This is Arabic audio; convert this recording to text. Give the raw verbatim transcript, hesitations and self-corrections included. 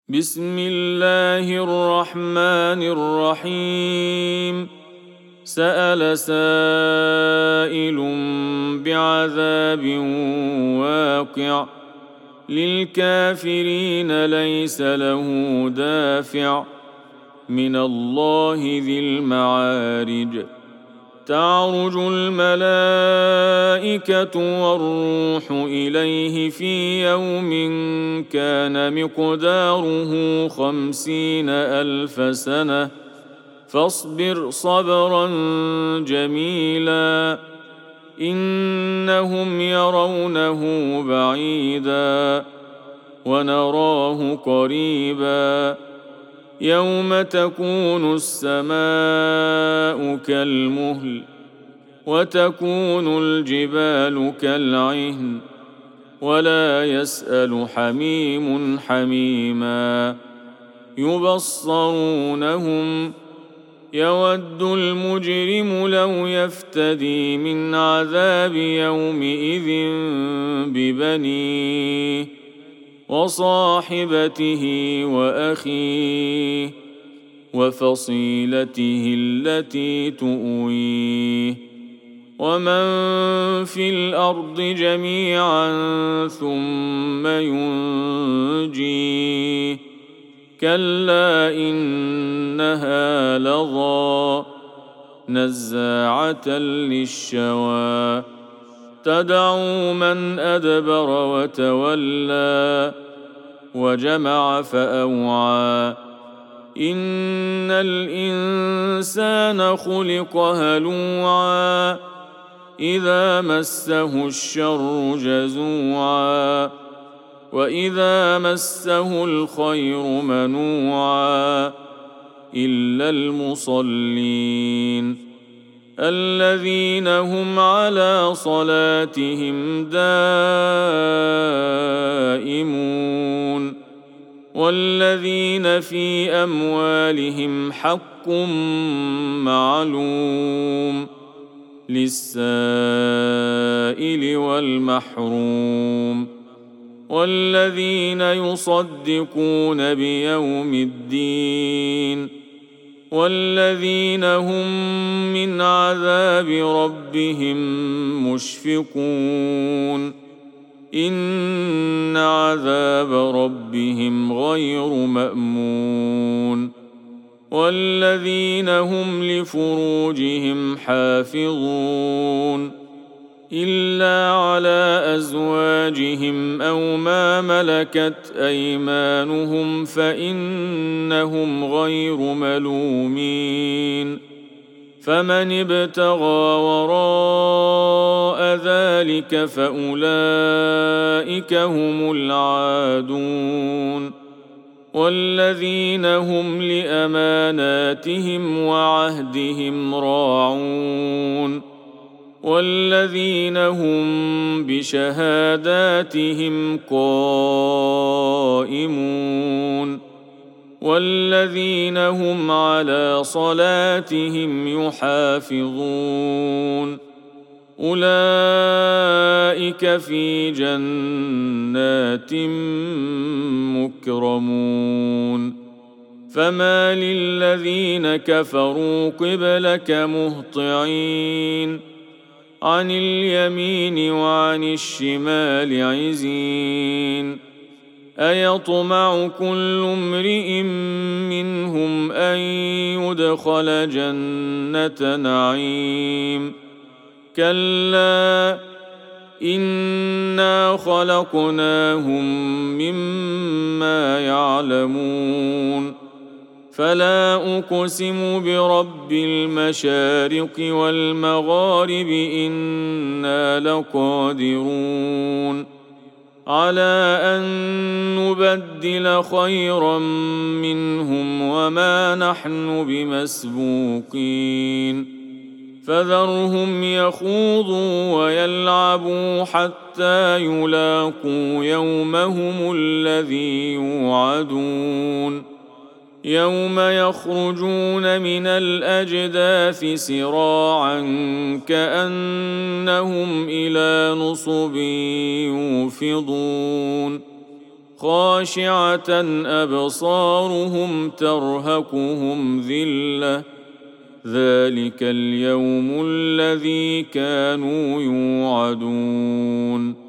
بسم الله الرحمن الرحيم. سأل سائل بعذاب واقع للكافرين ليس له دافع من الله ذي المعارج. تعرج الملائكة والروح إليه في يوم كان مقداره خمسين ألف سنة فاصبر صبرا جميلا إنهم يرونه بعيدا ونراه قريبا يوم تكون السماء كالمهل وتكون الجبال كالعهن ولا يسأل حميم حميما يبصرونهم يود المجرم لو يفتدي من عذاب يومئذ ببنيه وصاحبته وأخيه وفصيلته التي تؤويه ومن في الأرض جميعا ثم ينجيه كلا إنها لظى نزاعة للشوى تدعو من أدبر وتولى وجمع فأوعى إن الإنسان خلق هلوعا إذا مسه الشر جزوعا وإذا مسه الخير منوعا إلا المصلين الذين هم على صلاتهم دائمون والذين في أموالهم حق معلوم للسائل والمحروم والذين يصدقون بيوم الدين والذين هم من عذاب ربهم مشفقون إن عذاب ربهم غير مأمون والذين هم لفروجهم حافظون إلا على أزواجهم أو ما ملكت أيمانهم فإنهم غير ملومين فمن ابتغى وراء ذلك فأولئك هم العادون والذين هم لأماناتهم وعهدهم راعون والذين هم بشهاداتهم قائمون والذين هم على صلاتهم يحافظون أولئك في جنات مكرمون فما للذين كفروا قبلك مهطعين عن اليمين وعن الشمال عزين أيطمع كل امرئ منهم أن يدخل جنة نعيم كلا إنا خلقناهم مما يعلمون فلا أقسم برب المشارق والمغارب إنا لقادرون على أن نبدل خيرا منهم وما نحن بمسبوقين فذرهم يخوضوا ويلعبوا حتى يلاقوا يومهم الذي يوعدون يوم يخرجون من الأجداث سراعا كأنهم إلى نصب يوفضون خاشعة أبصارهم ترهقهم ذلة ذلك اليوم الذي كانوا يوعدون